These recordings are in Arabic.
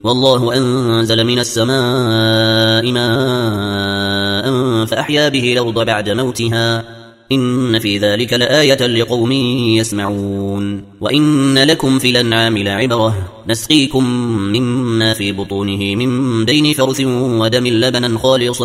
والله أنزل من السماء ماء فأحيا به الأرض بعد موتها إن في ذلك لآية لقوم يسمعون وإن لكم في الأنعام لعبرة نسقيكم مما في بطونه من بين فرث ودم لبنا خالصا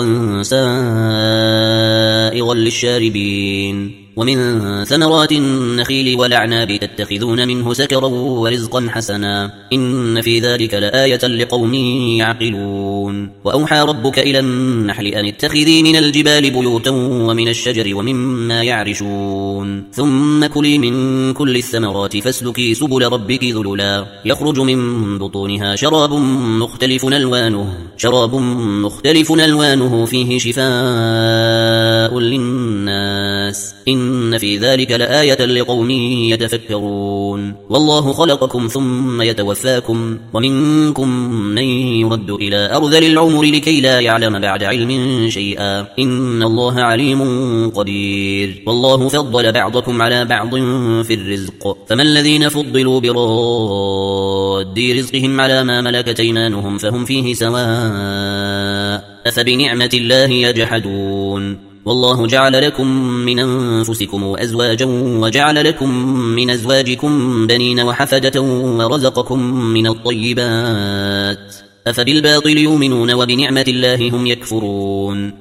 سائغا للشاربين ومن ثمرات النخيل والأعناب تتخذون منه سكرا ورزقا حسنا إن في ذلك لآية لقوم يعقلون وأوحى ربك إلى النحل أن اتخذي من الجبال بيوتا ومن الشجر ومما يعرشون ثم كلي من كل الثمرات فاسلكي سبل ربك ذللا يخرج من بطونها شراب مختلف ألوانه فيه شفاء للناس إن في ذلك لآية لقوم يتفكرون والله خلقكم ثم يتوفاكم ومنكم من يرد إلى أرذل العمر لكي لا يعلم بعد علم شيئا إن الله عليم قدير والله فضل بعضكم على بعض في الرزق فما الذين فضلوا براد رزقهم على ما ملكت أيمانهم فهم فيه سواء أفبنعمة الله يجحدون والله جعل لكم من أنفسكم أزواجا وجعل لكم من أزواجكم بنين وحفدة ورزقكم من الطيبات أفبالباطل يؤمنون وبنعمة الله هم يكفرون